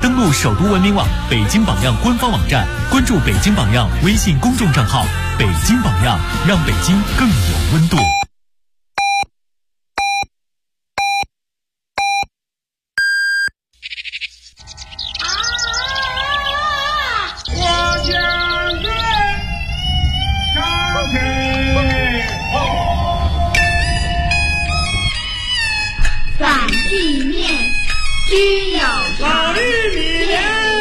登录首都文明网北京榜样官方网站，关注北京榜样微信公众账号，北京榜样，让北京更有温度。 反地面需要老玉米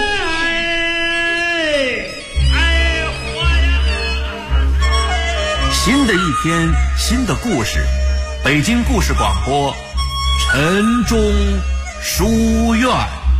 新的一天，新的故事，北京故事广播，晨钟书院。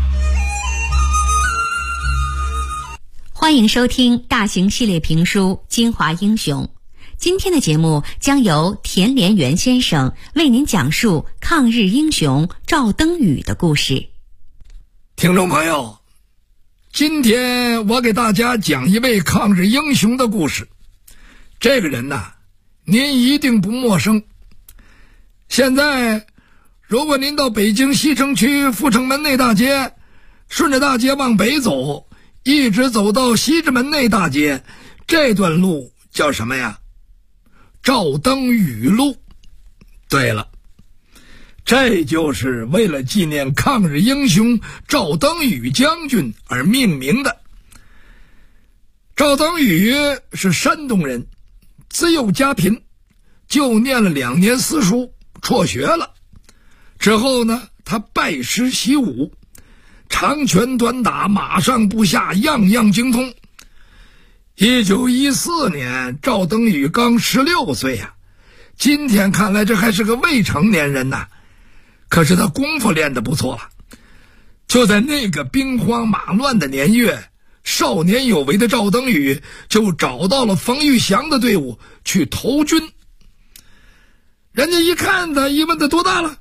欢迎收听大型系列评书《京华英雄》。今天的节目将由田连元先生为您讲述抗日英雄赵登禹的故事。 听众朋友，今天我给大家讲一位抗日英雄的故事。这个人呢，您一定不陌生。现在如果您到北京西城区阜成门内大街，顺着大街往北走，一直走到西直门内大街，这段路叫什么呀？赵登禹路。对了，这就是为了纪念抗日英雄赵登禹将军而命名的。赵登禹是山东人，自幼家贫，就念了2年私塾，辍学了。之后呢，他拜师习武，长拳短打，马上步下，样样精通。1914年，赵登禹刚16岁呀，今天看来这还是个未成年人呐。可是他功夫练得不错了。就在那个兵荒马乱的年月，少年有为的赵登禹就找到了冯玉祥的队伍去投军。人家一看他，一问他多大了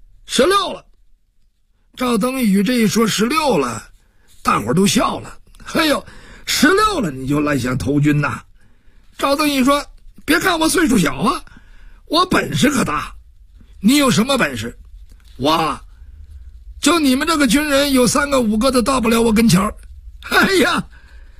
，16了。赵登禹这一说16了，大伙儿都笑了。嘿呦，16了你就来想投军呐？赵登禹说，别看我岁数小啊，我本事可大。你有什么本事？我就你们这个军人有3个5个的到不了我跟前儿。哎呀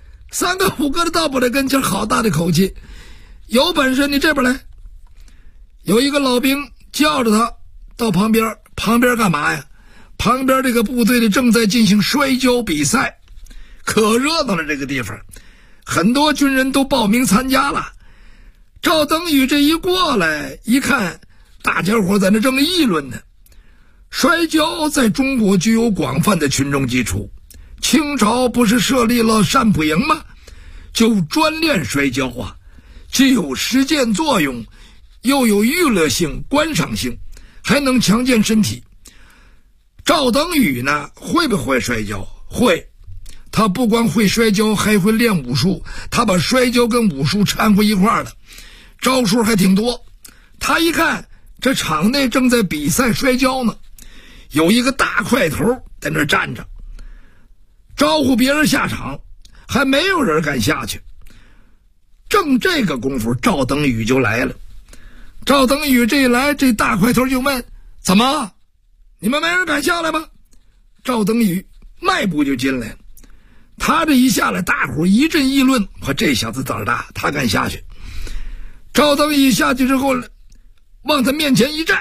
，3个5个的到不了跟前儿，好大的口气。有本事你这边来。有一个老兵叫着他到旁边干嘛呀？旁边这个部队里正在进行摔跤比赛，可热闹了。这个地方很多军人都报名参加了。赵登禹这一过来一看，大家伙在那正议论呢。摔跤在中国具有广泛的群众基础，清朝不是设立了善普营吗？就专练摔跤啊，既有实践作用，又有娱乐性、观赏性，还能强健身体。赵登禹呢，会不会摔跤？会。他不光会摔跤，还会练武术。他把摔跤跟武术掺和一块儿了，招数还挺多。他一看这场内正在比赛摔跤呢，有一个大块头在那站着，招呼别人下场，还没有人敢下去。正这个功夫，赵登禹就来了。赵登禹这一来，这大块头就问，怎么你们没人敢下来吗？赵登禹迈步就进来了。他这一下来，大伙一阵议论，我这小子胆儿大，他敢下去。赵登禹下去之后，往他面前一站，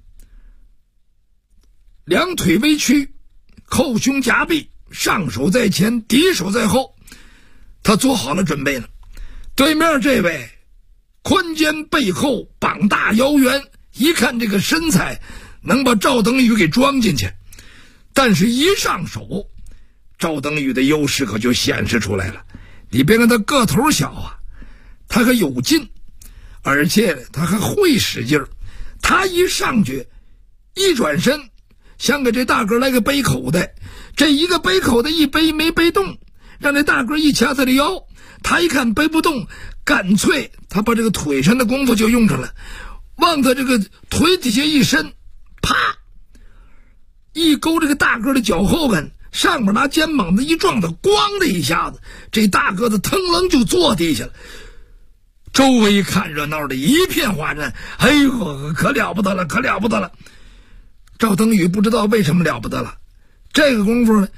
两腿微屈，扣胸夹臂，上手在前，敌手在后。他做好了准备了。对面这位宽肩背后，膀大腰圆，一看这个身材能把赵登禹给装进去。但是一上手，赵登禹的优势可就显示出来了。你别看他个头小啊，他可有劲，而且他还会使劲儿。他一上去，一转身，想给这大个来个背口袋，这一个背口袋一背没背动，让这大个一掐他的腰。他一看背不动，干脆他把这个腿上的功夫就用上了，往他这个腿底下一伸，啪一勾这个大个的脚后跟，上面拿肩膀子一撞他，咣的一下子，这大个子腾楞就坐地下了。周围看热闹的一片哗然，哎呦，可了不得了，可了不得了。赵登禹不知道为什么了不得了，这个功夫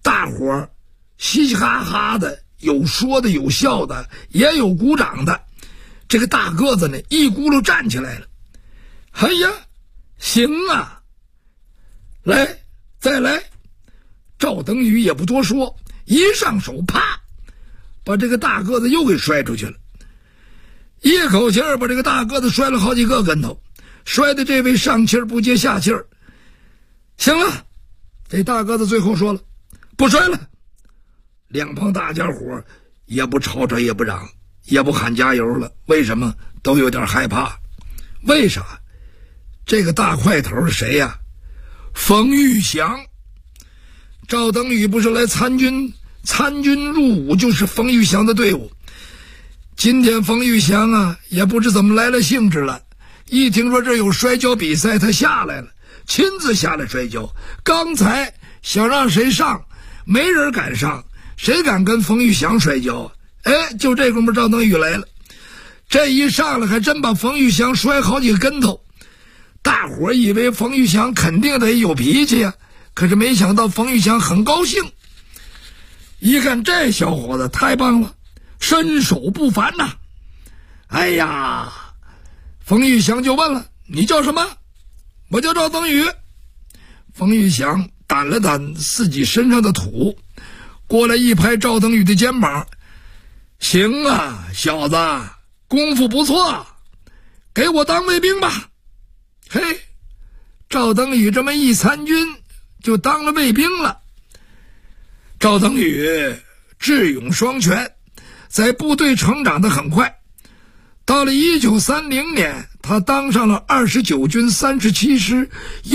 大伙儿嘻嘻哈哈的，有说的有笑的，也有鼓掌的。这个大个子呢，一咕噜站起来了。哎呀，行啊，来，再来。赵登禹也不多说，一上手，啪，把这个大个子又给摔出去了。一口气儿把这个大个子摔了好几个跟头，摔的这位上气儿不接下气儿。行了，这大个子最后说了，不摔了。两旁大家伙也不吵吵，也不嚷，也不喊加油了。为什么？都有点害怕。为啥？这个大块头是谁呀？冯玉祥。赵登禹不是来参军入伍，就是冯玉祥的队伍。今天冯玉祥啊，也不知怎么来了兴致了，一听说这有摔跤比赛，他下来了，亲自下来摔跤。刚才想让谁上，没人敢上，谁敢跟冯玉祥摔跤啊？哎，就这功夫赵登禹来了，这一上来还真把冯玉祥摔好几个跟头。大伙儿以为冯玉祥肯定得有脾气啊，可是没想到冯玉祥很高兴，一看这小伙子太棒了，身手不凡呐。哎呀，冯玉祥就问了，你叫什么？我叫赵登禹。冯玉祥掸了掸自己身上的土，过来一拍赵登禹的肩膀，行啊，小子，功夫不错，给我当卫兵吧。嘿，赵登禹这么一参军，就当了卫兵了。赵登禹智勇双全，在部队成长得很快。到了1930年，他当上了29军37师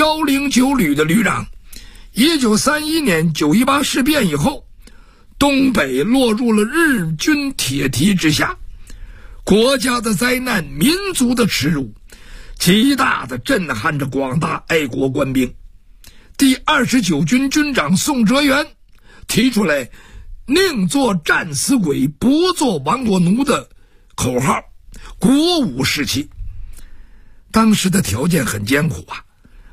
109旅的旅长。1931年918事变以后，东北落入了日军铁蹄之下，国家的灾难，民族的耻辱，极大地震撼着广大爱国官兵。第29军军长宋哲元提出来宁做战死鬼，不做亡国奴的口号，鼓舞士气。当时的条件很艰苦啊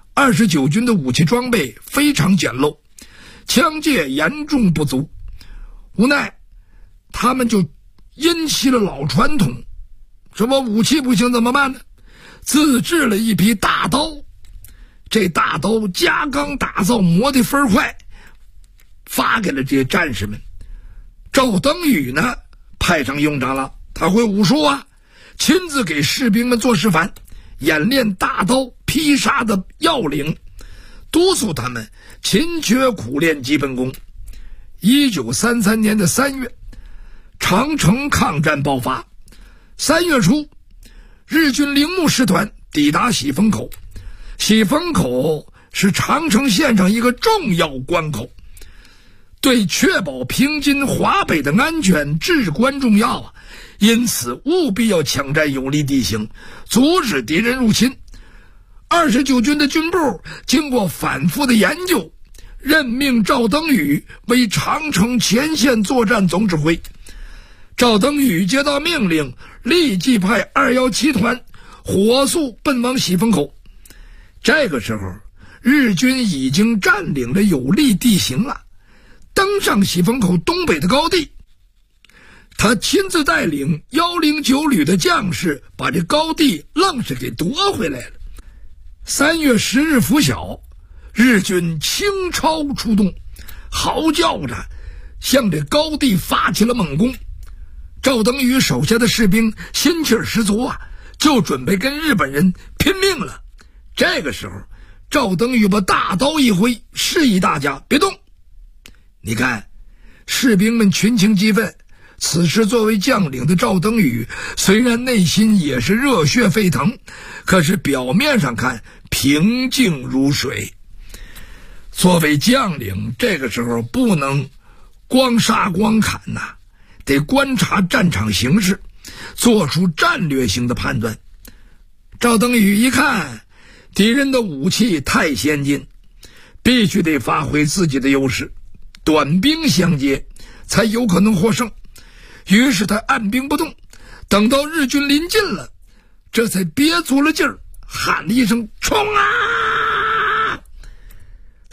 ，29军的武器装备非常简陋，枪械严重不足，无奈他们就因袭了老传统，什么武器不行怎么办呢？自制了一批大刀，这大刀加钢打造，磨得分快，发给了这些战士们。赵登禹呢，派上用场了，他会武术啊，亲自给士兵们做示范，演练大刀劈杀的要领，督促他们勤学苦练基本功。1933年的3月，长城抗战爆发。3月初，日军铃木师团抵达喜峰口。喜峰口是长城线上一个重要关口，对确保平津华北的安全至关重要啊！因此务必要抢占有利地形，阻止敌人入侵。29军的军部经过反复的研究，任命赵登禹为长城前线作战总指挥。赵登禹接到命令，立即派217团火速奔往喜峰口。这个时候，日军已经占领了有利地形了，登上喜峰口东北的高地。他亲自带领109旅的将士，把这高地愣是给夺回来了。3月10日拂晓，日军倾巢出动，嚎叫着向这高地发起了猛攻。赵登禹手下的士兵心气儿十足啊，就准备跟日本人拼命了。这个时候，赵登禹把大刀一挥，示意大家别动。你看，士兵们群情激愤。此时作为将领的赵登禹虽然内心也是热血沸腾，可是表面上看平静如水。作为将领，这个时候不能光杀光砍呐，得观察战场形势，做出战略性的判断。赵登禹一看敌人的武器太先进，必须得发挥自己的优势，短兵相接才有可能获胜。于是他按兵不动，等到日军临近了，这才憋足了劲儿，喊了一声冲啊！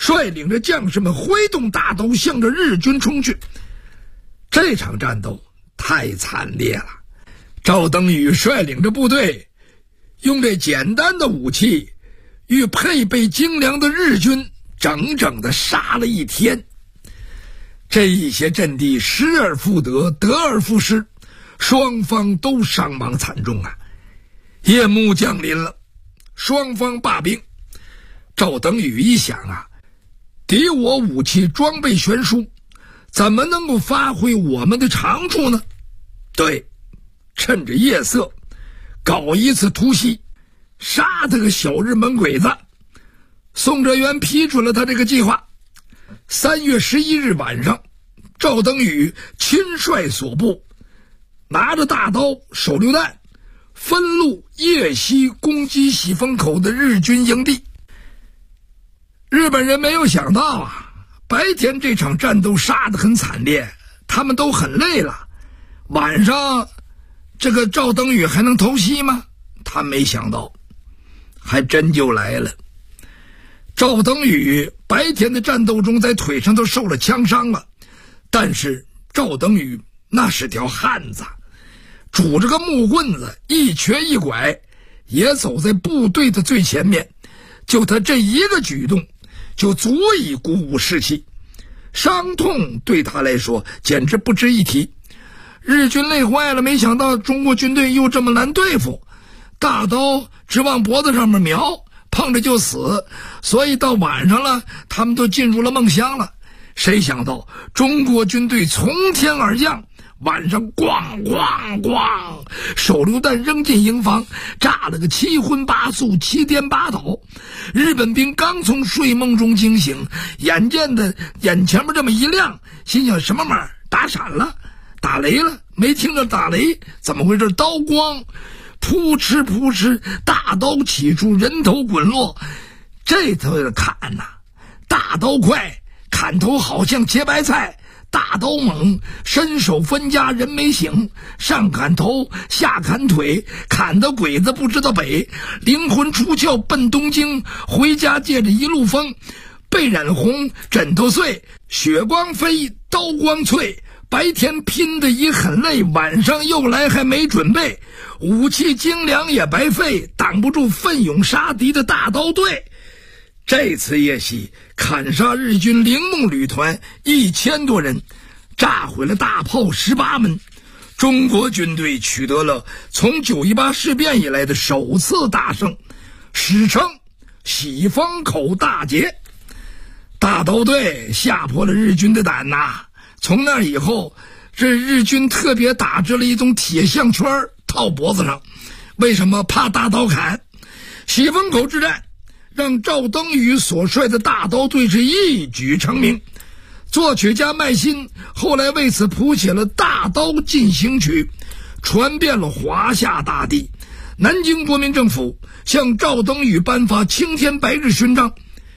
率领着将士们挥动大刀向着日军冲去。这场战斗太惨烈了，赵登禹率领着部队用这简单的武器与配备精良的日军整整的杀了一天。这一些阵地失而复得，得而复失，双方都伤亡惨重啊。夜幕降临了，双方罢兵。赵登禹一想啊，敌我武器装备悬殊，怎么能够发挥我们的长处呢？对，趁着夜色搞一次突袭，杀他个小日本鬼子。宋哲元批准了他这个计划。3月11日晚上，赵登禹亲率所部拿着大刀手榴弹分路夜袭攻击喜峰口的日军营地。日本人没有想到啊，白天这场战斗杀得很惨烈，他们都很累了，晚上这个赵登禹还能偷袭吗？他没想到，还真就来了。赵登禹白天的战斗中在腿上都受了枪伤了，但是赵登禹那是条汉子，拄着个木棍子，一瘸一拐，也走在部队的最前面。就他这一个举动，就足以鼓舞士气。伤痛对他来说简直不值一提。日军累坏了，没想到中国军队又这么难对付，大刀直往脖子上面瞄，碰着就死，所以到晚上了，他们都进入了梦乡了。谁想到中国军队从天而降，晚上咣咣咣，手榴弹扔进营房，炸了个七荤八素，七颠八倒。日本兵刚从睡梦中惊醒，眼见的眼前面这么一亮，心想什么玩意儿？打闪了，打雷了？没听着打雷，怎么回事？刀光，扑哧扑哧，大刀起出，人头滚落。这头的砍呐，大刀快，砍头好像切白菜。大刀猛，身手分家，人没醒，上砍头，下砍腿，砍得鬼子不知道北，灵魂出窍奔东京，回家借着一路风，被染红，枕头碎，血光飞，刀光脆。白天拼得也很累，晚上又来还没准备，武器精良也白费，挡不住奋勇杀敌的大刀队。这次夜袭砍杀日军铃木旅团1000多人，炸毁了大炮18门。中国军队取得了从9·18事变以来的首次大胜，史称喜峰口大捷。大刀队吓破了日军的胆呐！从那以后，这日军特别打制了一种铁项圈套脖子上，为什么？怕大刀砍。喜峰口之战让赵登禹所率的大刀队是一举成名。作曲家麦辛后来为此谱写了《大刀进行曲》，传遍了华夏大地。南京国民政府向赵登禹颁发青天白日勋章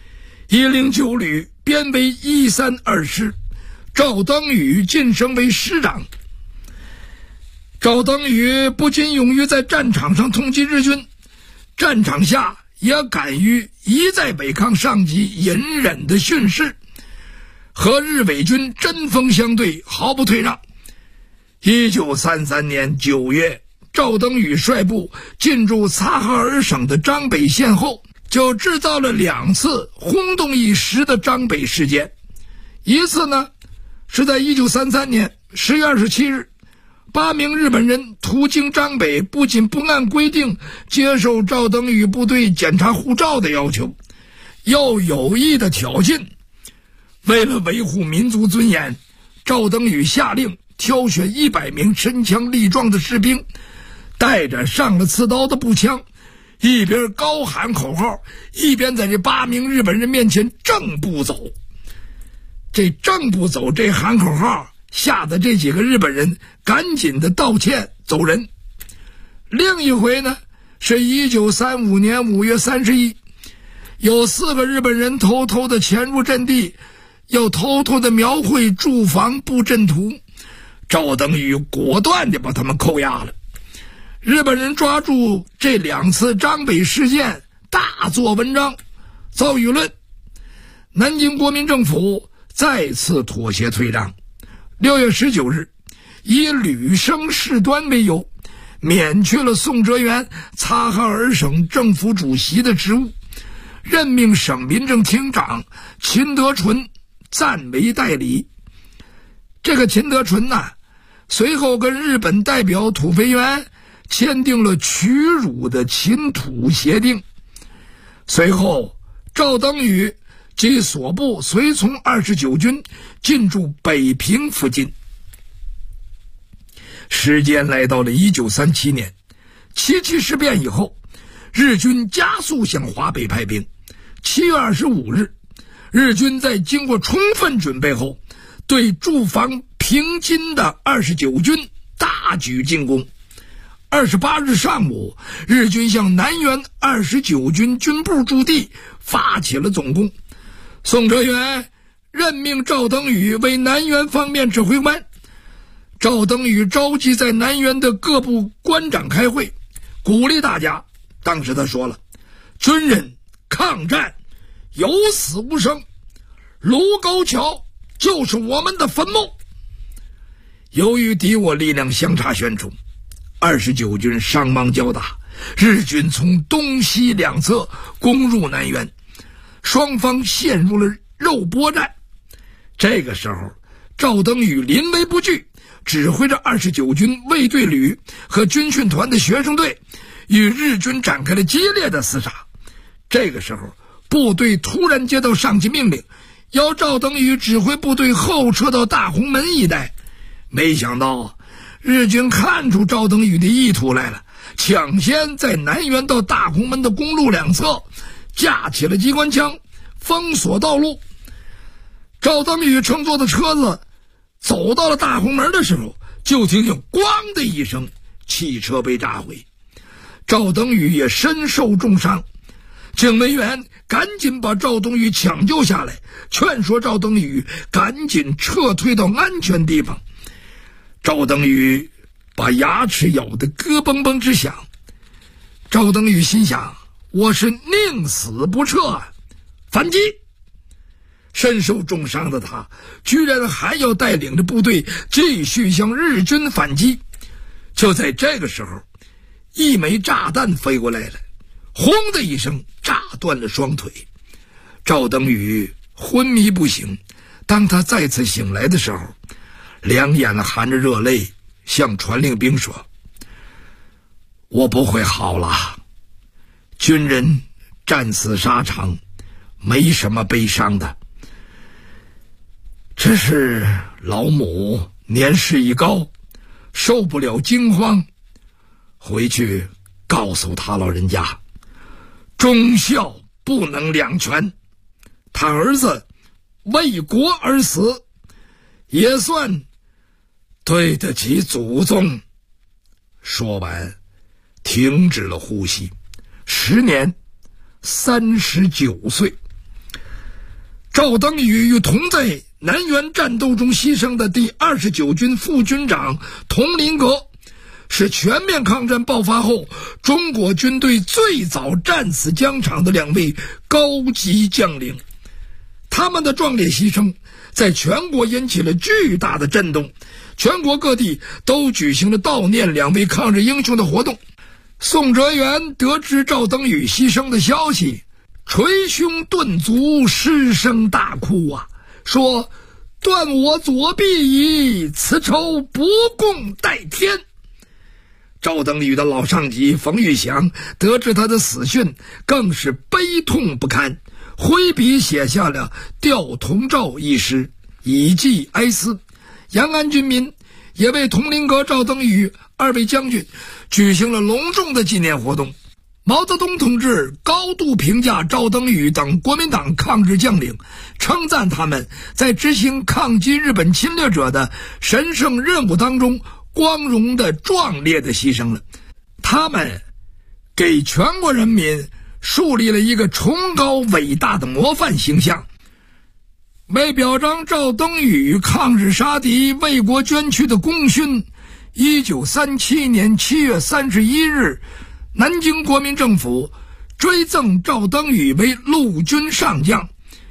，109旅编为132师，赵登禹晋升为师长。赵登禹不仅勇于在战场上痛击日军，战场下也敢于一再违抗上级隐忍的训示，和日伪军针锋相对，毫不退让。1933年9月，赵登禹率部进入察哈尔省的张北县后，就制造了2次轰动一时的张北事件。一次呢，是在1933年10月27日，8名日本人途经张北，不仅不按规定接受赵登禹部队检查护照的要求，又有意的挑衅。为了维护民族尊严，赵登禹下令挑选100名身强力壮的士兵，带着上了刺刀的步枪，一边高喊口号，一边在这8名日本人面前正步走。这正步走，这喊口号，吓得这几个日本人赶紧的道歉走人。另一回呢，是1935年5月31，有4个日本人偷偷的潜入阵地，要偷偷的描绘驻防布阵图，赵登禹果断地把他们扣押了。日本人抓住这2次张北事件，大做文章，遭舆论。 南京国民政府再次妥协退让。6月19日，以旅生事端为由，免去了宋哲元察哈尔省政府主席的职务，任命省民政厅长秦德纯暂为代理。这个秦德纯随后跟日本代表土肥原签订了屈辱的秦土协定。随后赵登禹及所部随从29军进驻北平附近。时间来到了1937年，七七事变以后，日军加速向华北派兵。7月25日，日军在经过充分准备后，对驻防平津的29军大举进攻。28日上午，日军向南原29军军部驻地发起了总攻。宋哲元任命赵登禹为南原方面指挥官。赵登禹召集在南原的各部官长开会，鼓励大家。当时他说了，军人抗战有死无生，卢沟桥就是我们的坟墓。由于敌我力量相差悬殊，29军伤亡较大，日军从东西两侧攻入南原，双方陷入了肉搏战。这个时候，赵登禹临危不惧，指挥着29军卫队旅和军训团的学生队与日军展开了激烈的厮杀。这个时候，部队突然接到上级命令，要赵登禹指挥部队后撤到大红门一带。没想到日军看出赵登禹的意图来了，抢先在南原到大红门的公路两侧架起了机关枪，封锁道路。赵登禹乘坐的车子走到了大红门的时候，就听见咣的一声，汽车被炸毁。赵登禹也身受重伤，警卫员赶紧把赵登禹抢救下来，劝说赵登禹赶紧撤退到安全地方。赵登禹把牙齿咬得咯嘣嘣直响。赵登禹心想，我是宁死不撤，反击。身受重伤的他居然还要带领着部队继续向日军反击。就在这个时候，一枚炸弹飞过来了，轰的一声炸断了双腿。赵登禹昏迷不醒，当他再次醒来的时候，两眼含着热泪向传令兵说，我不会好了。军人战死沙场，没什么悲伤的，只是老母年事已高，受不了惊慌，回去告诉他老人家，忠孝不能两全，他儿子为国而死，也算对得起祖宗。说完停止了呼吸，时年39岁。赵登禹与同在南原战斗中牺牲的第29军副军长佟麟阁，是全面抗战爆发后中国军队最早战死疆场的两位高级将领。他们的壮烈牺牲在全国引起了巨大的震动，全国各地都举行了悼念两位抗日英雄的活动。宋哲元得知赵登禹牺牲的消息，捶胸顿足，失声大哭啊，说，断我左臂矣，此仇不共戴天。赵登禹的老上级冯玉祥得知他的死讯，更是悲痛不堪，挥笔写下了吊铜诏一诗，以寄哀思。延安军民也为佟麟阁、赵登禹二位将军举行了隆重的纪念活动。毛泽东同志高度评价赵登禹等国民党抗日将领，称赞他们在执行抗击日本侵略者的神圣任务当中光荣的壮烈的牺牲了。他们给全国人民树立了一个崇高伟大的模范形象。为表彰赵登禹抗日杀敌、为国捐躯的功勋，1937年7月31日，南京国民政府追赠赵登禹为陆军上将。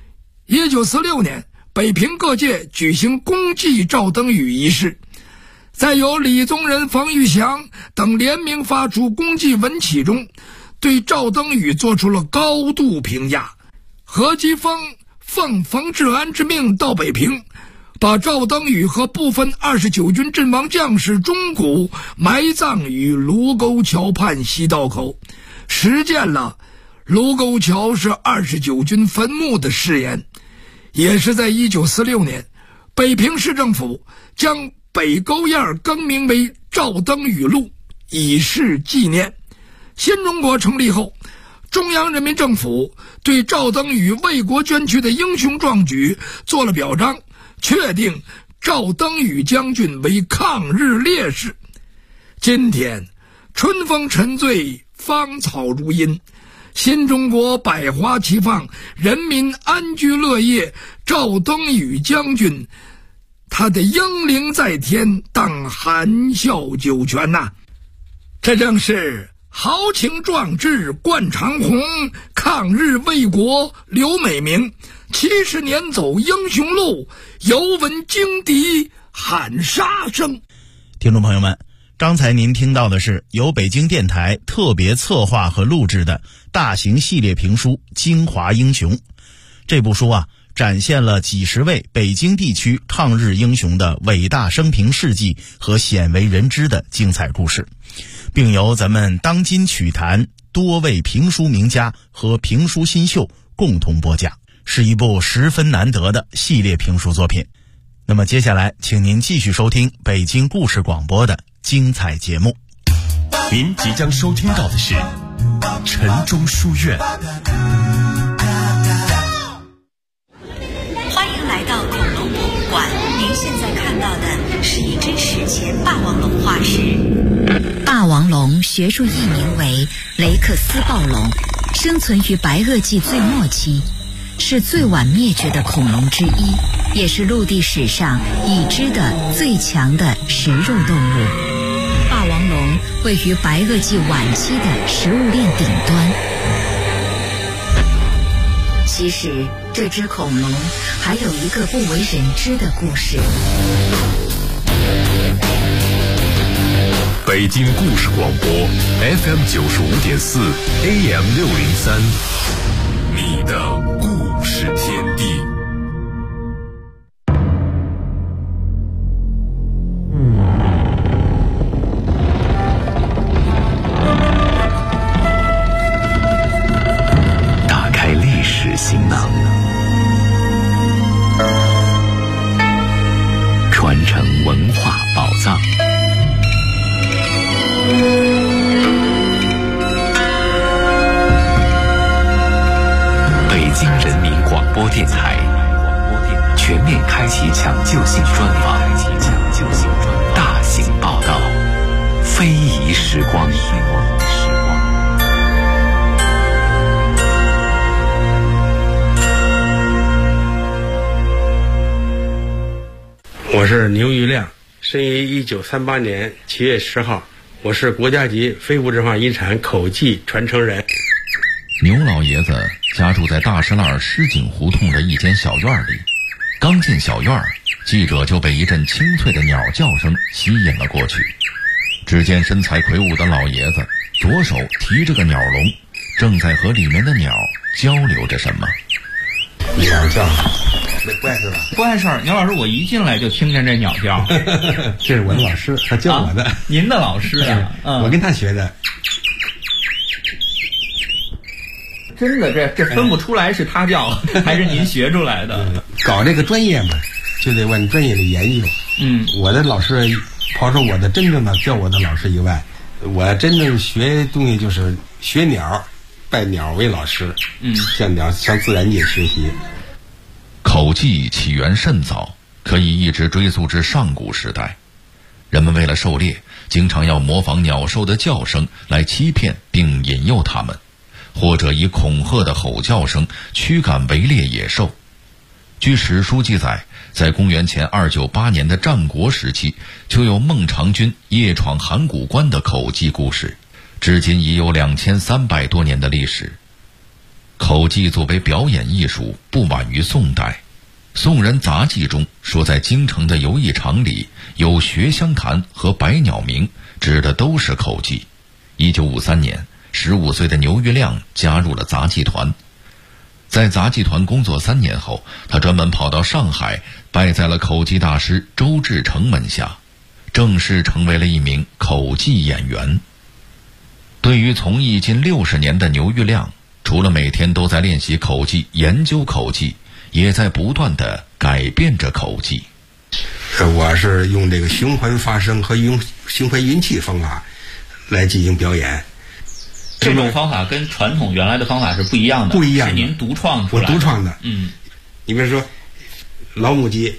1946年，北平各界举行公祭赵登禹仪式，在由李宗仁、冯玉祥等联名发出公祭文启中，对赵登禹做出了高度评价。何基沣奉冯治安之命到北平，把赵登禹和部分29军阵亡将士钟骨埋葬于卢沟桥畔西道口，实践了卢沟桥是29军坟墓的誓言。也是在1946年，北平市政府将北沟堰更名为赵登禹路，以示纪念。新中国成立后，中央人民政府对赵登禹为国捐躯的英雄壮举做了表彰，确定赵登禹将军为抗日烈士。今天春风沉醉，芳草如茵，新中国百花齐放，人民安居乐业。赵登禹将军，他的英灵在天，当含笑九泉呐！这正是豪情壮志冠长虹，抗日为国留美名。70年走英雄路，犹闻荆笛喊杀声。 听众朋友们，刚才您听到的是由北京电台特别策划和录制的大型系列评书《京华英雄》。这部书啊，展现了几十位北京地区抗日英雄的伟大生平事迹和鲜为人知的精彩故事，并由咱们当今曲坛多位评书名家和评书新秀共同播讲，是一部十分难得的系列评书作品。那么接下来请您继续收听北京故事广播的精彩节目。 您即将收听到的是晨钟书院。 欢迎来到恐龙博物馆，您现在看到的是一只史前霸王龙化石。霸王龙学术译名为雷克斯暴龙，生存于白垩纪最末期，是最晚灭绝的恐龙之一，也是陆地史上已知的最强的食肉动物。霸王龙位于白垩纪晚期的食物链顶端。其实这只恐龙还有一个不为人知的故事。 北京故事广播 FM 95.4 AM 603，你的故事天地。 打开历史行囊，传承文化宝藏。北京人民广播电台全面开启抢救性专访，大型报道，非遗时光。 我是牛玉亮，生于1938年7月10号，我是国家级非物质文化遗产口技传承人。 牛老爷子家住在大石栏石井胡同的一间小院里，刚进小院，记者就被一阵清脆的鸟叫声吸引了过去。只见身材魁梧的老爷子左手提着个鸟笼，正在和里面的鸟交流着什么。 鸟叫不碍事吧？ 不碍事儿，牛老师，我一进来就听见这鸟叫。 这是我的老师，他教我的。 您的老师啊？ 我跟他学的。 真的，这分不出来是他叫还是您学出来的。 搞这个专业嘛，就得往专业里研究。我的老师，抛出我的真正的教我的老师以外，我真正学东西就是学鸟，拜鸟为老师。向鸟向自然界学习。 口技起源甚早，可以一直追溯至上古时代。人们为了狩猎，经常要模仿鸟兽的叫声来欺骗并引诱它们，或者以恐吓的吼叫声驱赶围猎野兽。据史书记载，在公元前298年的战国时期，就有孟尝君夜闯函谷关的口技故事，至今已有2300多年的历史。 口技作为表演艺术不晚于宋代。宋人杂记中说，在京城的游艺场里有学香坛和百鸟鸣，指的都是口技。1953年，15岁的牛玉亮加入了杂技团。在杂技团工作3年后，他专门跑到上海，拜在了口技大师周志成门下，正式成为了一名口技演员。对于从艺近60年的牛玉亮，除了每天都在练习口技、研究口技，也在不断地改变着口技。 我是用这个循环发声和用循环运气方法来进行表演。 这种方法跟传统原来的方法是不一样的， 不一样的， 是您独创出来的。 我独创的。你比如说老母鸡，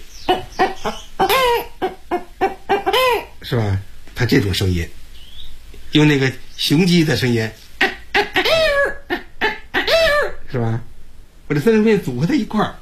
是吧？它这种声音，用那个雄鸡的声音，是吧？我这三种声音组合在一块儿，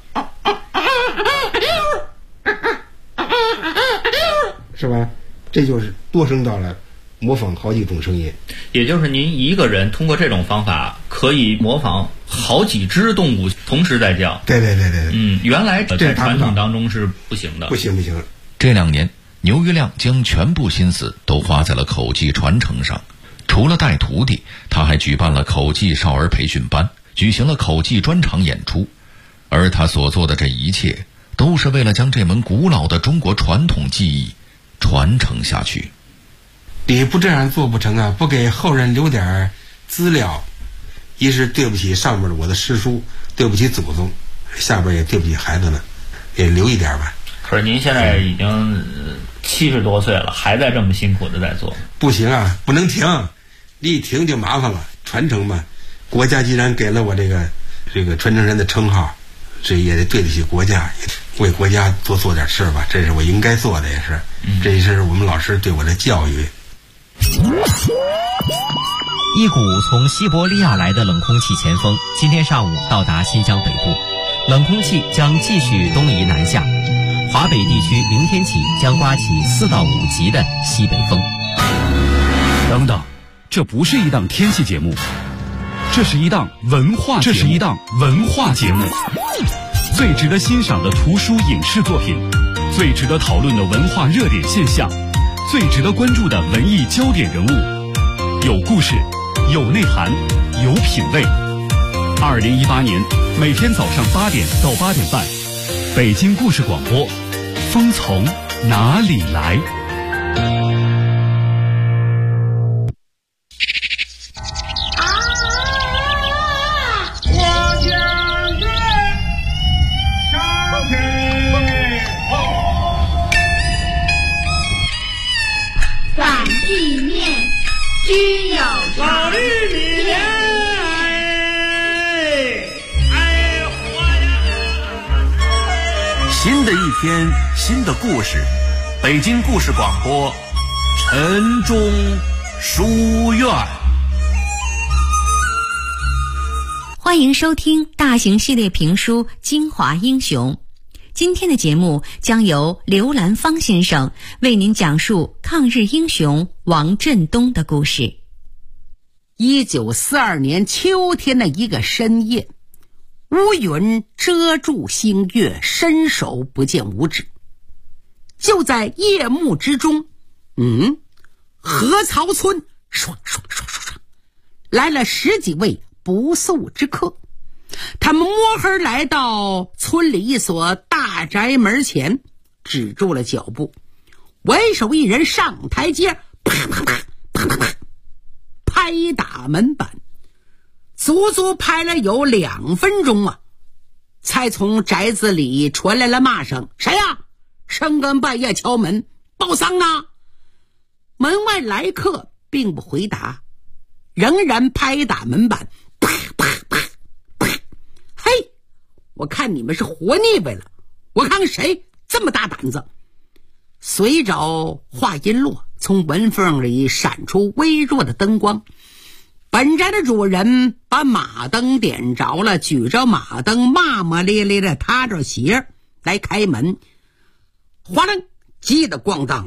是吧？这就是多声道了，模仿好几种声音。 也就是您一个人通过这种方法可以模仿好几只动物同时在叫。 对。 原来在传统当中是不行的。 不行。 这2年，牛玉亮将全部心思都花在了口技传承上。除了带徒弟，他还举办了口技少儿培训班，举行了口技专场演出。而他所做的这一切，都是为了将这门古老的中国传统技艺传承下去。 你不这样做不成啊！不给后人留点资料，一是对不起上面的我的师叔，对不起祖宗，下边也对不起孩子们，也留一点吧。 可是您现在已经70多岁了，还在这么辛苦的在做。 不行啊，不能停，你一停就麻烦了。传承嘛，国家既然给了我这个传承人的称号，这也得对得起国家，为国家多做点事吧，这是我应该做的，也是，这也是我们老师对我的教育。 一股从西伯利亚来的冷空气前锋今天上午到达新疆北部，冷空气将继续东移南下，华北地区明天起将刮起4到5级的西北风。 等等，这不是一档天气节目，这是一档文化节目。最值得欣赏的图书影视作品，最值得讨论的文化热点现象，最值得关注的文艺焦点人物，有故事，有内涵，有品味。2018年每天早上8点到8点半，北京故事广播，风从哪里来？ 居有老绿米莲， 新的一天，新的故事，北京故事广播，晨钟书院。 欢迎收听大型系列评书《京华英雄》。今天的节目将由刘兰芳先生为您讲述抗日英雄王振东的故事。 1942年秋天的一个深夜，乌云遮住星月，伸手不见五指。就在夜幕之中，河槽村唰来了10几位不速之客。他们摸黑来到村里一所大宅门前，止住了脚步。为首一人上台阶，啪啪啪啪啪啪拍打门板，足足拍了有2分钟啊，才从宅子里传来了骂声：“谁呀？深更半夜敲门报丧啊！”门外来客并不回答，仍然拍打门板，啪啪啪。嘿，我看你们是活腻歪了，我看看谁这么大胆子。随着话音落，从门缝里闪出微弱的灯光。本宅的主人把马灯点着了，举着马灯骂骂咧咧的踏着鞋来开门。哗楞，急得咣当，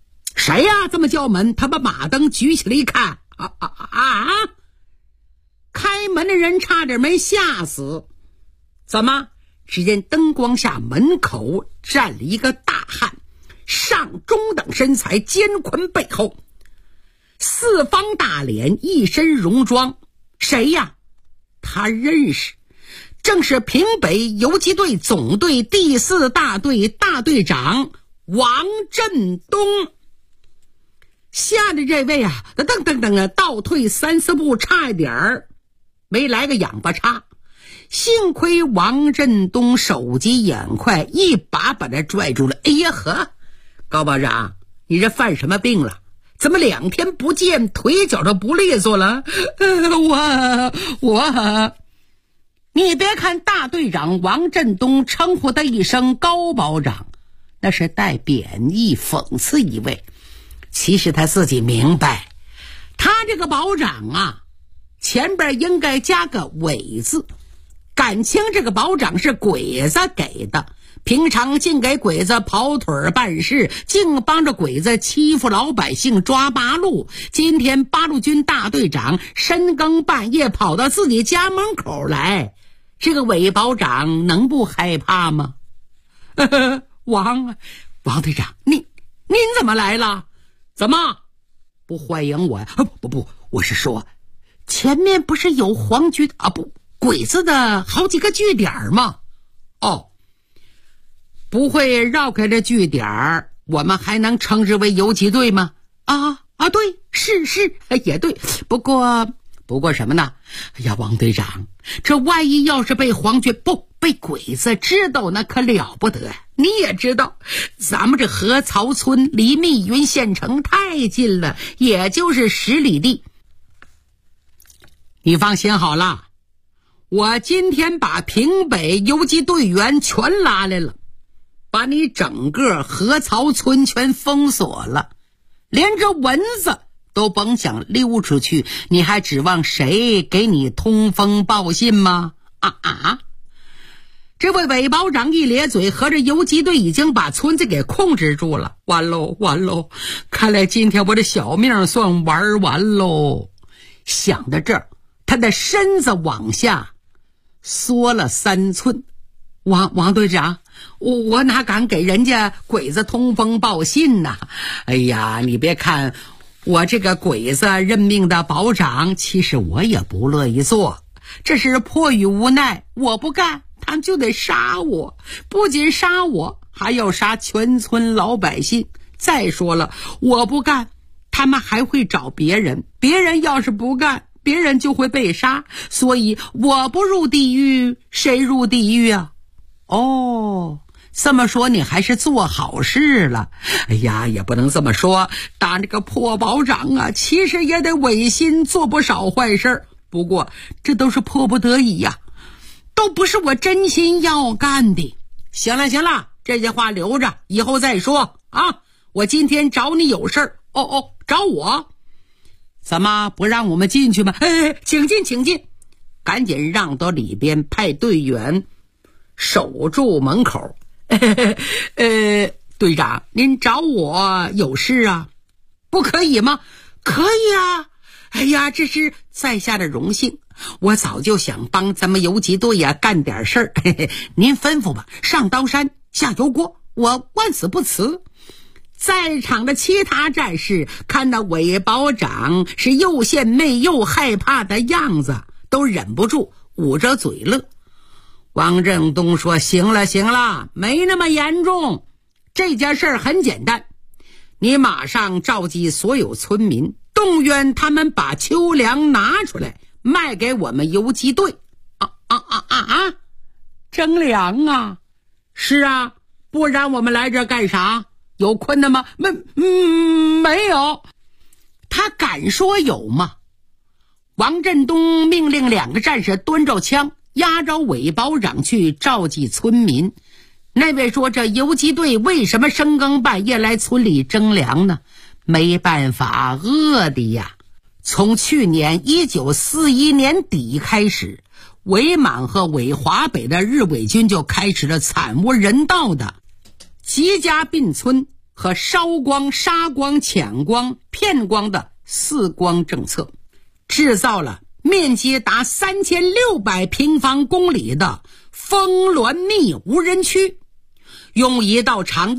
谁呀？这么叫门？他把马灯举起来一看， 开门的人差点没吓死。怎么？只见灯光下门口站了一个大汉，上中等身材，肩宽背厚，四方大脸，一身戎装。谁呀？他认识，正是平北游击队总队第4大队大队长王振东。吓得这位啊，噔倒退3、4步，差一点儿没来个仰巴叉。幸亏王振东手疾眼快，一把把他拽住了。哎呀呵，高保长，你这犯什么病了？怎么2天不见，腿脚都不利索了？你别看大队长王振东称呼他一声高保长，那是带贬义讽刺意味。其实他自己明白，他这个保长啊，前边应该加个伪字，感情这个保长是鬼子给的，平常净给鬼子跑腿办事，净帮着鬼子欺负老百姓抓八路。今天八路军大队长深更半夜跑到自己家门口来，这个伪保长能不害怕吗？王队长，您怎么来了？怎么不欢迎我呀？不，我是说前面不是有皇军鬼子的好几个据点吗？不会绕开这据点，我们还能称之为游击队吗？对，是也对。不过什么呢？哎呀，王队长，这万一要是被皇军被鬼子知道，那可了不得。你也知道，咱们这河槽村离密云县城太近了，也就是10里地。你放心好了，我今天把平北游击队员全拉来了，把你整个河槽村全封锁了，连这蚊子都甭想溜出去，你还指望谁给你通风报信吗？这位伪保长一咧嘴，合着游击队已经把村子给控制住了。完喽，看来今天我的小命算玩完喽。想到这儿，他的身子往下缩了3寸。王队长，我哪敢给人家鬼子通风报信呢？哎呀，你别看我这个鬼子任命的保长，其实我也不乐意做，这是迫于无奈，我不干他们就得杀我，不仅杀我，还要杀全村老百姓。再说了，我不干他们还会找别人，别人要是不干，别人就会被杀，所以我不入地狱，谁入地狱啊？这么说你还是做好事了。哎呀，也不能这么说，当这个破保长啊，其实也得违心做不少坏事，不过这都是迫不得已呀，都不是我真心要干的。行了，这些话留着以后再说啊。我今天找你有事儿。找我？怎么不让我们进去吗？请进，赶紧让到里边，派队员守住门口。队长，您找我有事啊？不可以吗？可以啊。哎呀，这是在下的荣幸，我早就想帮咱们游击队呀干点事儿。您吩咐吧，上刀山下油锅，我万死不辞。在场的其他战士看到伪保长是又献媚又害怕的样子，都忍不住捂着嘴乐。王振东说：行了，没那么严重，这件事儿很简单，你马上召集所有村民，动员他们把秋粮拿出来卖给我们游击队。征粮啊？是啊，不然我们来这干啥？有困难吗？没有。他敢说有吗？王振东命令2个战士端着枪押着伪保长去召集村民。那位说，这游击队为什么深更半夜来村里征粮呢？没办法，饿的呀。从去年1941年底开始，伪满和伪华北的日伪军就开始了惨无人道的集家并村和烧光、杀光、抢光、骗光的4光政策，制造了面积达3600平方公里的丰峦密无人区，用一道长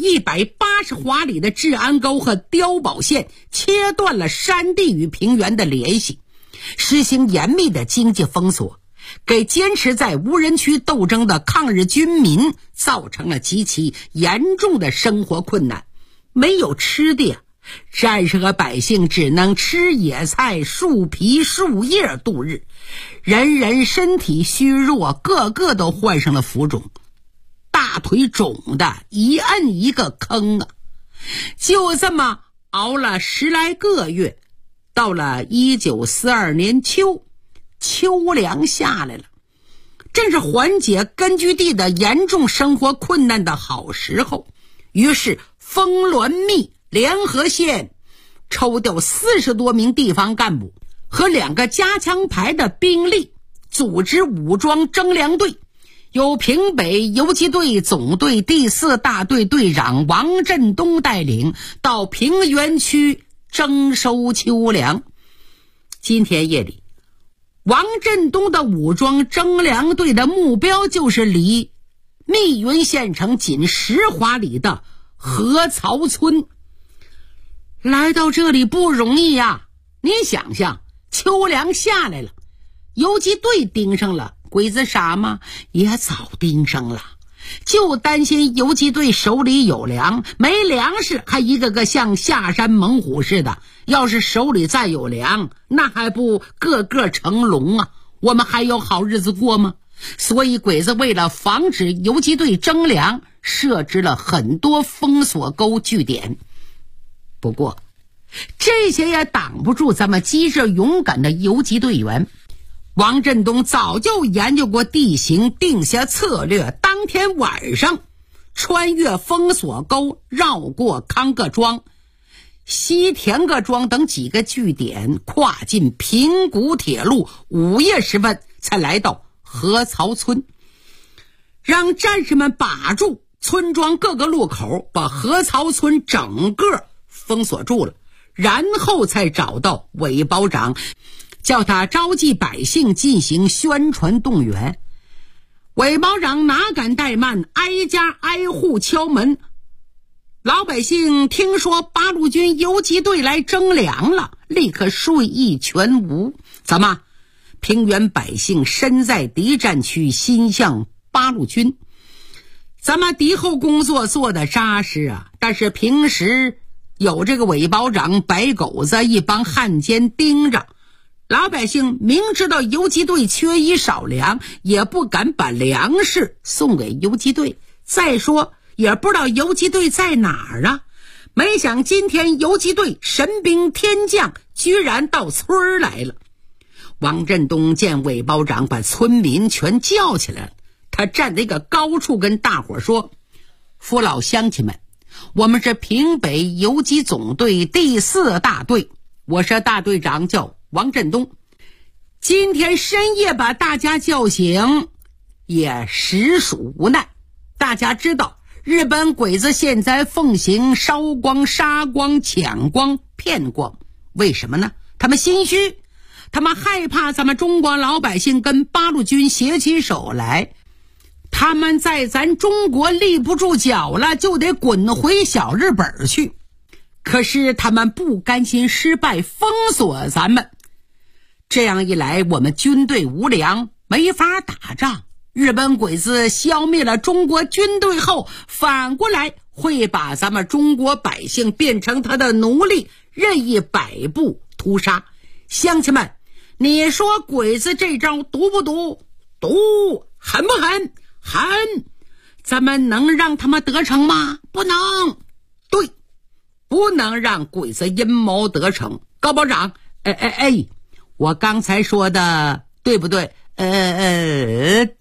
180华里的治安沟和碉堡线切断了山地与平原的联系，实行严密的经济封锁，给坚持在无人区斗争的抗日军民造成了极其严重的生活困难。没有吃的呀，战士和百姓只能吃野菜、树皮、树叶度日，人人身体虚弱，个个都患上了浮肿，大腿肿的一摁一个坑啊！就这么熬了10来个月，到了1942年秋粮下来了，正是缓解根据地的严重生活困难的好时候。于是丰峦密联合县抽调40多名地方干部和2个加强排的兵力，组织武装征粮队，由平北游击队总队第4大队队长王振东带领，到平原区征收秋粮。今天夜里，王振东的武装征粮队的目标就是离密云县城仅10华里的河槽村。来到这里不容易呀，你想想，秋粮下来了，游击队盯上了，鬼子傻吗？也早盯上了，就担心游击队手里有粮，没粮食还一个个像下山猛虎似的，要是手里再有粮，那还不个个成龙啊，我们还有好日子过吗？所以鬼子为了防止游击队征粮，设置了很多封锁沟据点。不过这些也挡不住咱们机智勇敢的游击队员。王振东早就研究过地形，定下策略，当天晚上穿越封锁沟，绕过康各庄、西田各庄等几个据点，跨进平谷铁路，午夜时分才来到河槽村，让战士们把住村庄各个路口，把河槽村整个封锁住了，然后才找到韦保长，叫他召集百姓进行宣传动员。韦保长哪敢怠慢，挨家挨户敲门。老百姓听说八路军游击队来征粮了，立刻睡意全无。怎么？平原百姓身在敌占区，心向八路军。咱们敌后工作做得扎实啊，但是平时有这个韦保长、白狗子一帮汉奸盯着，老百姓明知道游击队缺衣少粮，也不敢把粮食送给游击队。再说也不知道游击队在哪儿啊。没想今天游击队神兵天将居然到村儿来了。王振东见韦保长把村民全叫起来了，他站在一个高处跟大伙说：父老乡亲们，我们是平北游击总队第4大队，我是大队长，叫王振东。今天深夜把大家叫醒，也实属无奈。大家知道日本鬼子现在奉行烧光、杀光、抢光、骗光，为什么呢？他们心虚，他们害怕咱们中国老百姓跟八路军携起手来，他们在咱中国立不住脚了，就得滚回小日本去。可是他们不甘心失败，封锁咱们，这样一来我们军队无粮，没法打仗。日本鬼子消灭了中国军队后，反过来会把咱们中国百姓变成他的奴隶，任意摆布屠杀。乡亲们，你说鬼子这招毒不毒？毒。狠不狠？狠。咱们能让他们得逞吗？不能。对，不能让鬼子阴谋得逞。高保长，我刚才说的对不对？对。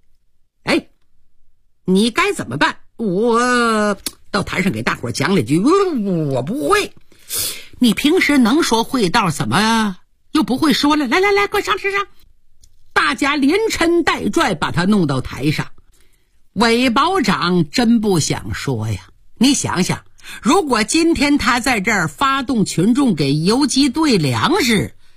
你该怎么办？我到台上给大伙讲了句，我不会。你平时能说会道，怎么又不会说了？来，快上车上。大家连抻带拽把他弄到台上。韦保长真不想说呀，你想想，如果今天他在这儿发动群众给游击队粮食，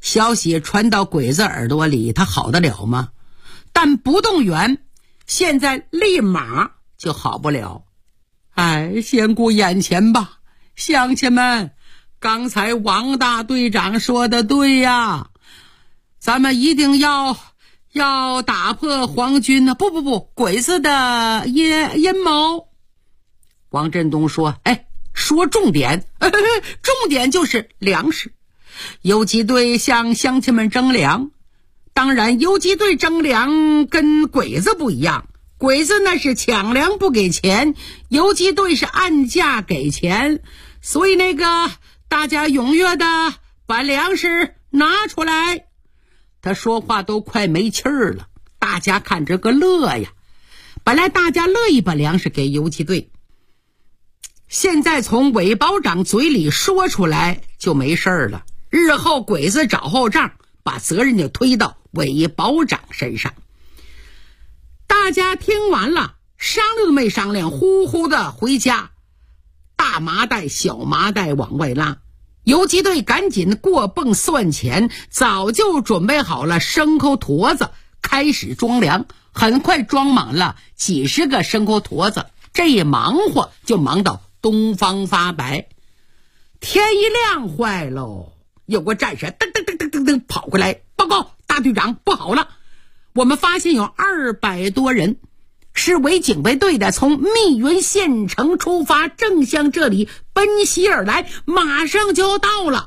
消息传到鬼子耳朵里，他好得了吗？但不动员，现在立马就好不了。哎，先顾眼前吧，乡亲们，刚才王大队长说的对呀，咱们一定要打破皇军呢，不，鬼子的阴谋。王振东说，说重点，重点就是粮食。游击队向乡亲们征粮，当然游击队征粮跟鬼子不一样，鬼子那是抢粮不给钱，游击队是按价给钱，所以大家踊跃的把粮食拿出来。他说话都快没气儿了，大家看着个乐呀。本来大家乐意把粮食给游击队，现在从韦保长嘴里说出来就没事儿了，日后鬼子找后账，把责任就推到韦保长身上。大家听完了，商量都没商量，呼呼的回家，大麻袋小麻袋往外拉。游击队赶紧过泵算钱，早就准备好了牲口坨子，开始装粮，很快装满了几十个牲口坨子，这一忙活就忙到东方发白。天一亮，坏喽，有个战士噔跑过来报告，大队长，不好了，我们发现有200多人是伪警备队的，从密云县城出发，正向这里奔袭而来，马上就要到了。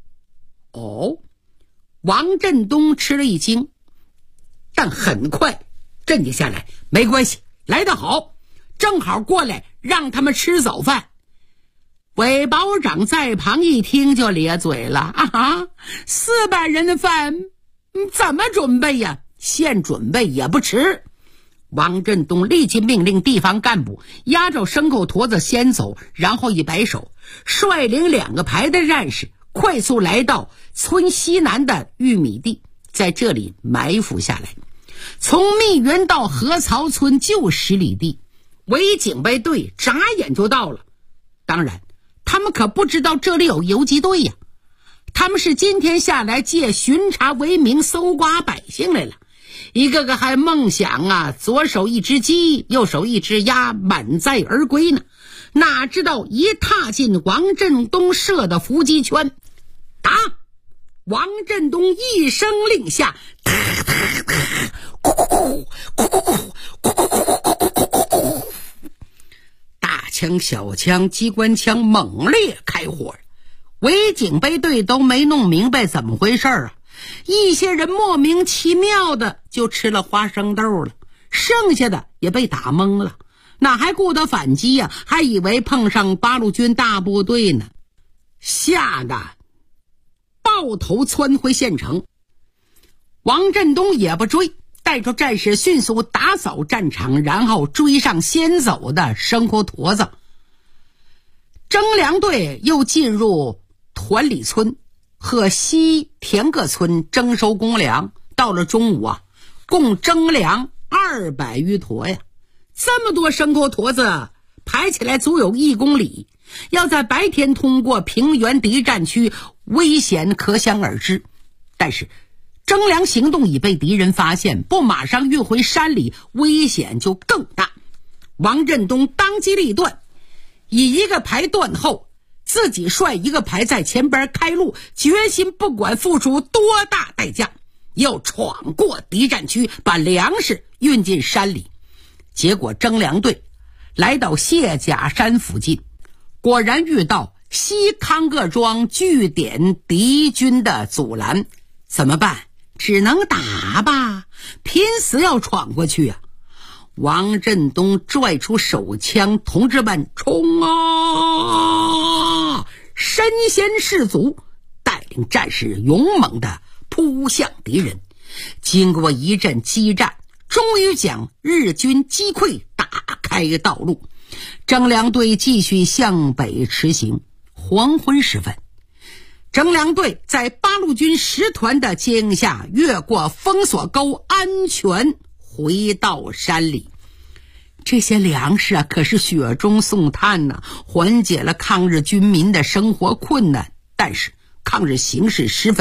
王振东吃了一惊，但很快镇定下来，没关系，来得好，正好过来让他们吃早饭。韦保长在旁一听就咧嘴了，400人的饭怎么准备呀？现准备也不迟。王振东立即命令地方干部压着牲口坨子先走，然后一摆手，率领2个排的战士快速来到村西南的玉米地，在这里埋伏下来。从密云到河槽村就10里地，伪警备队眨眼就到了。当然他们可不知道这里有游击队呀，他们是今天下来借巡查为名搜刮百姓来了，一个个还梦想左手一只鸡，右手一只鸭，满载而归呢。哪知道一踏进王振东设的伏击圈，打！王振东一声令下，大枪小枪机关枪猛烈开火，伪警备队都没弄明白怎么回事一些人莫名其妙的就吃了花生豆了，剩下的也被打懵了，哪还顾得反击呀？还以为碰上八路军大部队呢，吓得抱头窜回县城。王振东也不追，带着战士迅速打扫战场，然后追上先走的牲口坨子。征粮队又进入团里村和西田各村征收公粮，到了中午共征粮200余坨呀！这么多牲口坨子排起来足有1公里，要在白天通过平原敌占区，危险可想而知。但是征粮行动已被敌人发现，不马上运回山里，危险就更大。王振东当机立断，以1个排断后，自己率1个排在前边开路，决心不管付出多大代价，要闯过敌占区，把粮食运进山里。结果征粮队来到谢甲山附近，果然遇到西康各庄据点敌军的阻拦，怎么办？只能打吧，拼死要闯过去王振东拽出手枪，同志们冲啊！身先士卒，带领战士勇猛地扑向敌人。经过一阵激战，终于将日军击溃打开道路。征粮队继续向北驰行。黄昏时分，征粮队在八路军10团的接应下，越过封锁沟，安全回到山里。这些粮食可是雪中送炭缓解了抗日军民的生活困难。但是抗日形势十分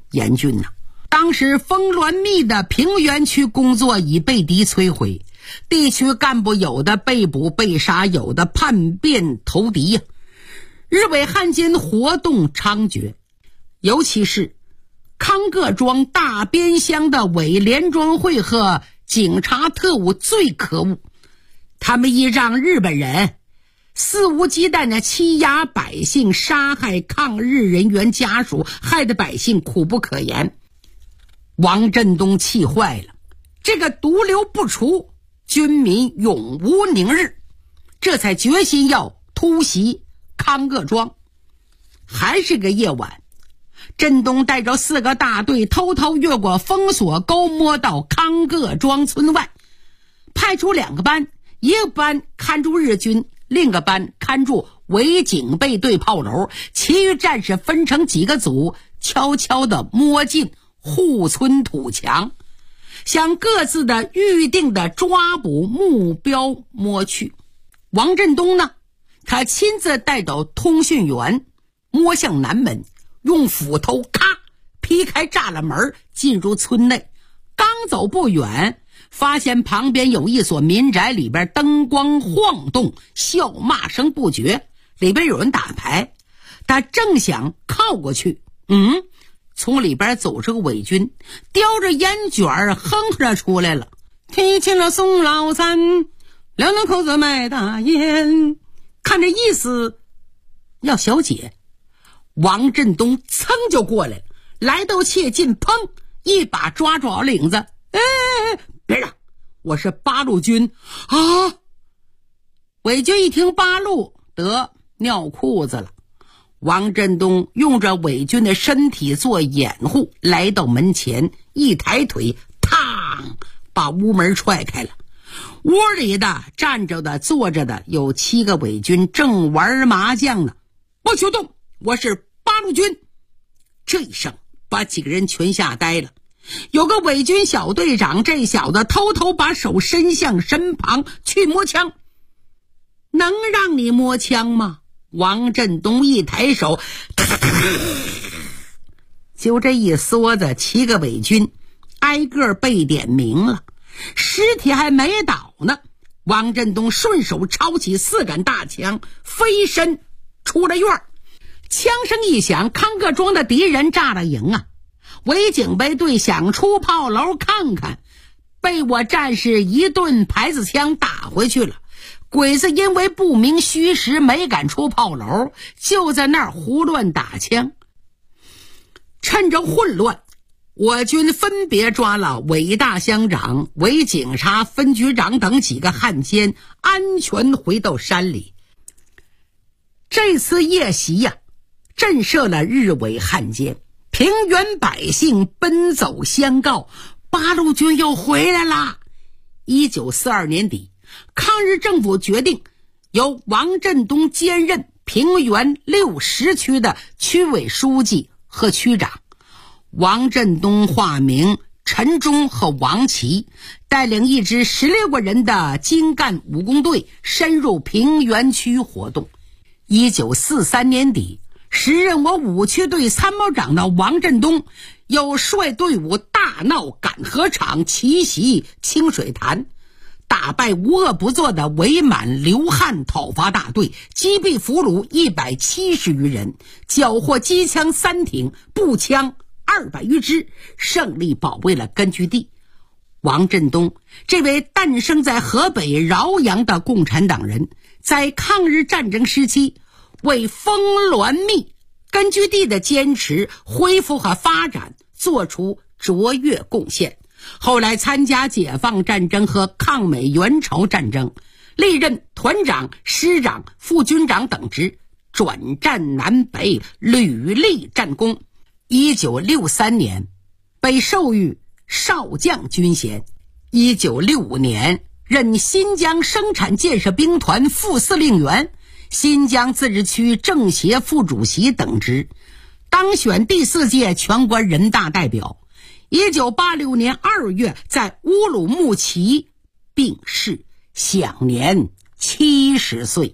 严峻呐。当时丰滦密的平原区工作已被敌摧毁，地区干部有的被捕被杀，有的叛变投敌呀。日伪汉奸活动猖獗，尤其是康各庄大边乡的伪联庄会和警察特务最可恶，他们依仗日本人肆无忌惮的欺压百姓，杀害抗日人员家属，害得百姓苦不可言。王振东气坏了，这个毒瘤不除，军民永无宁日，这才决心要突袭康各庄。还是个夜晚，振东带着4个大队偷偷越过封锁沟，摸到康各庄村外，派出2个班，一个班看住日军，另个班看住伪警备队炮楼，其余战士分成几个组，悄悄地摸进护村土墙，向各自的预定的抓捕目标摸去。王振东呢，他亲自带着通讯员摸向南门，用斧头咔劈开栅栏门，进入村内。刚走不远，发现旁边有一所民宅，里边灯光晃动，笑骂声不绝，里边有人打牌。他正想靠过去，从里边走出个伪军，叼着烟卷哼着出来了，提起了宋老三，两口子卖大烟，看这意思要小姐。王振东噌就过来了，来到切近，砰一把抓住我领子，别让，我是八路军啊！伪军一听八路，得尿裤子了。王振东用着伪军的身体做掩护，来到门前，一抬腿，嘡，把屋门踹开了。屋里的站着的坐着的有7个伪军，正玩麻将呢。不许动，我是八路军。这一声把几个人全吓呆了。有个伪军小队长，这小子偷偷把手伸向身旁去摸枪。能让你摸枪吗？王振东一抬手，就这一梭子，7个伪军挨个被点名了，尸体还没倒呢。王振东顺手抄起4杆大枪，飞身出了院。枪声一响，康各庄的敌人炸了营啊！伪警备队想出炮楼看看，被我战士一顿牌子枪打回去了。鬼子因为不明虚实，没敢出炮楼，就在那儿胡乱打枪。趁着混乱，我军分别抓了伪大乡长、伪警察分局长等几个汉奸，安全回到山里。这次夜袭呀，震慑了日伪汉奸，平原百姓奔走相告，八路军又回来了。1942年底，抗日政府决定由王振东兼任平原6、10区的区委书记和区长。王振东化名陈忠和王琦，带领一支16个人的精干武工队深入平原区活动。1943年底，时任我5区队参谋长的王振东又率队伍大闹赶河场，奇袭清水潭，打败无恶不作的伪满刘汉讨伐大队，击毙俘虏170余人，缴获机枪3挺，步枪200余支，胜利保卫了根据地。王振东这位诞生在河北饶阳的共产党人，在抗日战争时期为丰滦密根据地的坚持、恢复和发展做出卓越贡献。后来参加解放战争和抗美援朝战争，历任团长、师长、副军长等职，转战南北，屡立战功。1963年被授予少将军衔。1965年任新疆生产建设兵团副司令员、新疆自治区政协副主席等职，当选第4届全国人大代表。1986年2月在乌鲁木齐病逝，享年70岁。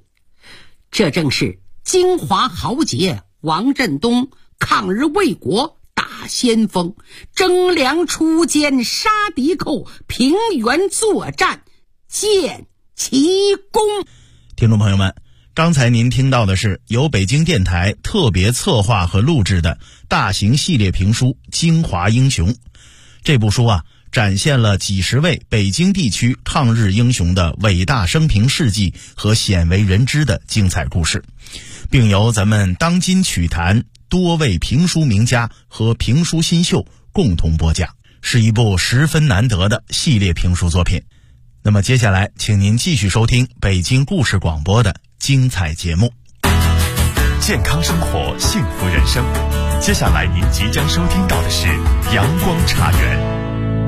这正是京华豪杰王振东抗日卫国、打大先锋，征粮出监，杀敌寇，平原作战，建奇功。 听众朋友们，刚才您听到的是由北京电台特别策划和录制的大型系列评书《京华英雄》。这部书展现了几十位北京地区抗日英雄的伟大生平事迹和鲜为人知的精彩故事，并由咱们当今曲坛多位评书名家和评书新秀共同播讲，是一部十分难得的系列评书作品。那么接下来请您继续收听北京故事广播的精彩节目。 健康生活，幸福人生。接下来您即将收听到的是阳光茶园。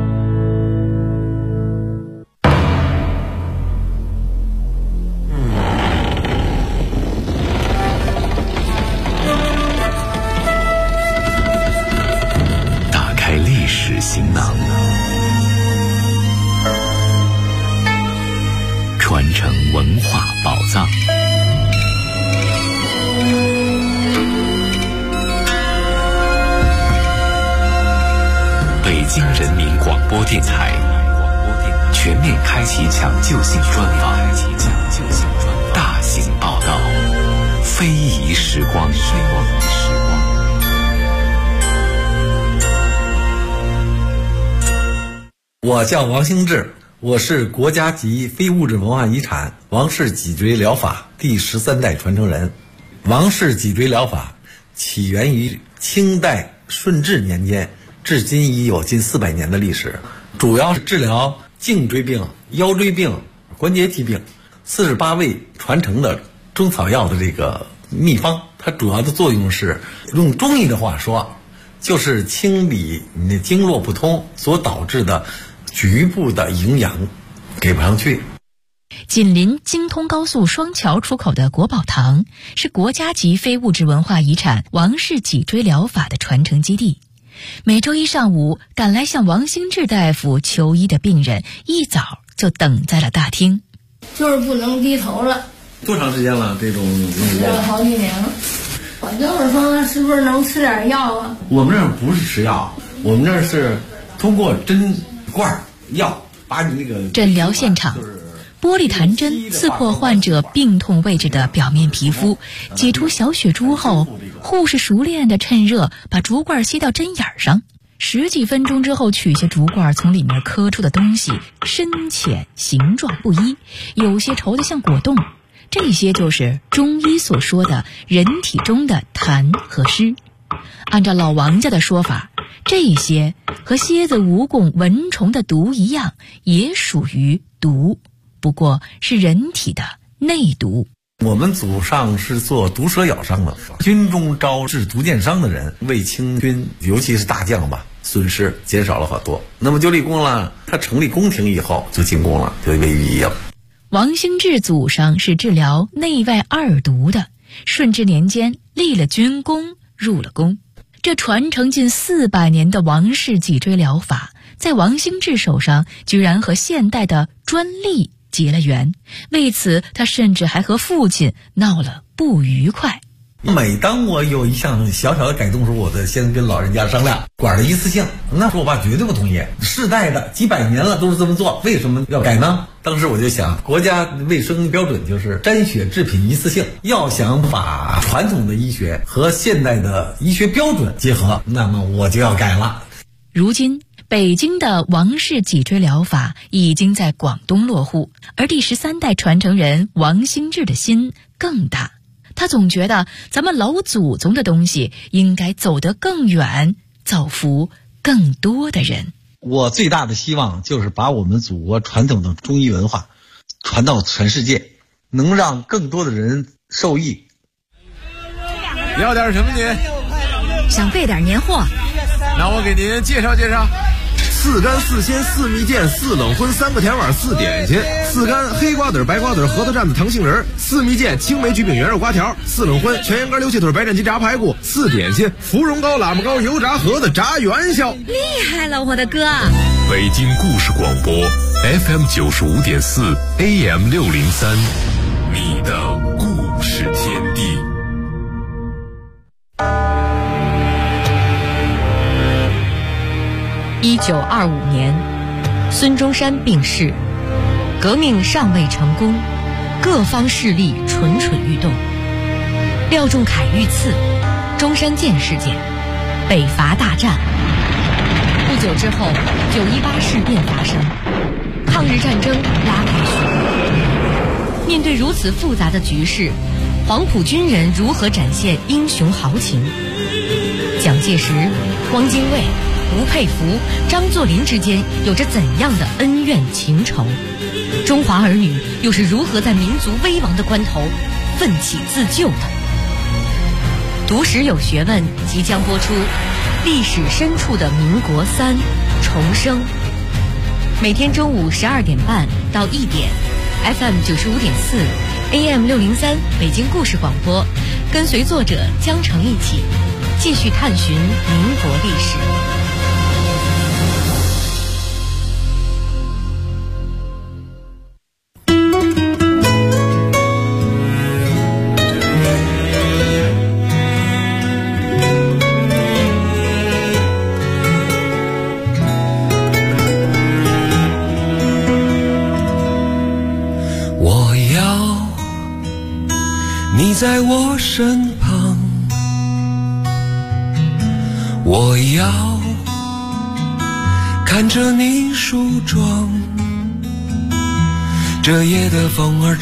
打开历史行囊，传承文化宝藏。北京人民广播电台全面开启抢救性专访，大型报道，非遗时光。 我叫王兴志，我是国家级非物质文化遗产王氏脊椎疗法第13代传承人。王氏脊椎疗法起源于清代顺治年间，至今已有近400年的历史，主要是治疗颈椎病、腰椎病、关节疾病，48味传承的中草药的这个秘方。它主要的作用是，用中医的话说，就是清理你的经络不通所导致的局部的营养给不上去。 紧邻京通高速双桥出口的国宝堂是国家级非物质文化遗产王氏脊椎疗法的传承基地。每周一上午，赶来向王兴志大夫求医的病人一早就等在了大厅。 就是不能低头了。 多长时间了？这种吃了好几年了。我就是说，是不是能吃点药啊？ 我们这儿不是吃药，我们这儿是通过针管药把你那个诊疗现场。玻璃弹针刺破患者病痛位置的表面皮肤，挤出小血珠后，护士熟练地趁热把竹罐吸到针眼上。10几分钟之后，取下竹罐，从里面磕出的东西深浅形状不一，有些稠得像果冻。这些就是中医所说的人体中的痰和湿。按照老王家的说法，这些和蝎子、蜈蚣、蚊虫的毒一样，也属于毒，不过是人体的内毒。 我们祖上是做毒蛇咬伤的，军中招致毒箭伤的人，为清军尤其是大将吧，损失减少了好多。那么就立功了，他成立宫廷以后就进宫了，就为御医了。 王兴志祖上是治疗内外二毒的，顺治年间立了军功，入了宫。这传承近400年的王氏脊椎疗法，在王兴志手上居然和现代的专利结了缘，为此他甚至还和父亲闹了不愉快。 每当我有一项小小的改动时，我得先跟老人家商量，管的一次性。那时候我爸绝对不同意，世代的几百年了都是这么做，为什么要改呢？当时我就想，国家卫生标准就是沾血制品一次性，要想把传统的医学和现代的医学标准结合，那么我就要改了。 如今北京的王氏脊椎疗法已经在广东落户，而第13代传承人王兴志的心更大。他总觉得咱们老祖宗的东西应该走得更远，造福更多的人。 我最大的希望就是把我们祖国传统的中医文化传到全世界，能让更多的人受益。 要点什么您？ 想备点年货。 那我给您介绍介绍。4干4鲜4蜜饯4冷荤3个甜碗4点心，4干黑瓜子白瓜子核桃蘸子糖杏仁，4蜜饯青梅橘饼圆肉瓜条，4冷荤全羊肝溜气腿白斩鸡炸排骨，4点心芙蓉糕喇嘛糕油炸盒子炸元宵。 厉害了，我的哥！ 北京故事广播 FM 95.4 AM 603，你的故事天地。 1925年，孙中山病逝，革命尚未成功，各方势力蠢蠢欲动。廖仲恺遇刺，中山舰事件，北伐大战。不久之后，918事变发生，抗日战争拉开序幕。面对如此复杂的局势，黄埔军人如何展现英雄豪情？蒋介石、汪精卫、吴佩孚、张作霖之间有着怎样的恩怨情仇？中华儿女又是如何在民族危亡的关头奋起自救的？读史有学问即将播出，历史深处的民国3重生。每天中午12点半到1点 ，FM 95.4 AM 603北京故事广播，跟随作者江城一起继续探寻民国历史。 在我身旁，我要看着你梳妆，这夜的风儿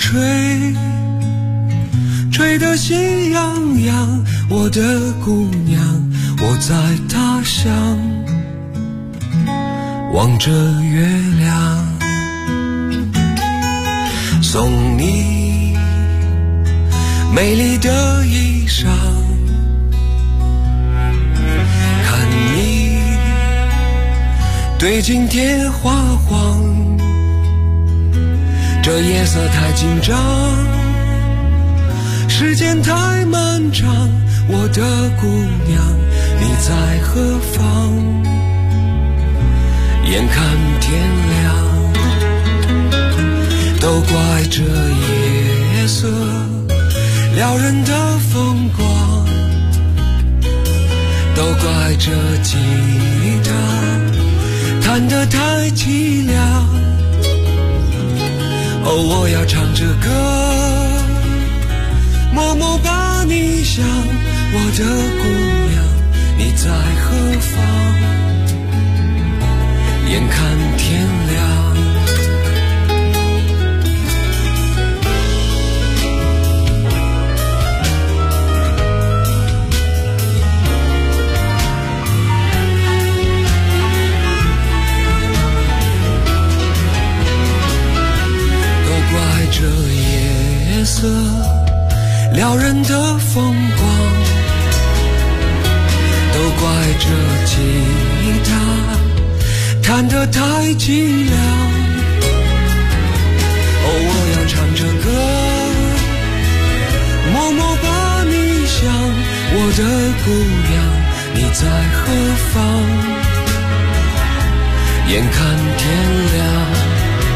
吹得喜洋洋，我的姑娘，我在他乡望着月亮，送你美丽的衣裳，看你对镜贴花黄，这夜色太紧张，时间太漫长，我的姑娘你在何方？眼看天亮，都怪这夜色撩人的风光，都怪这吉他弹得太凄凉。哦，我要唱着歌，默默把你想，我的姑娘你在何方？眼看天亮，这夜色撩人的风光，都怪这吉他弹得太凄凉。哦，我要唱着歌，默默把你想，我的姑娘你在何方？眼看天亮，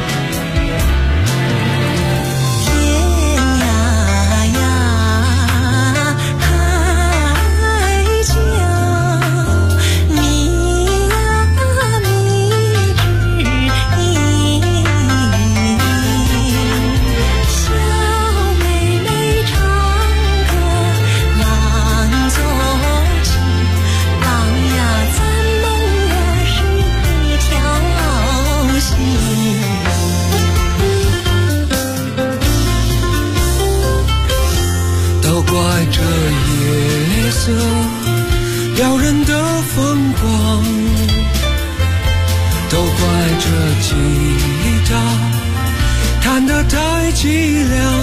这夜色撩人的风光，都怪这吉他弹得太凄凉。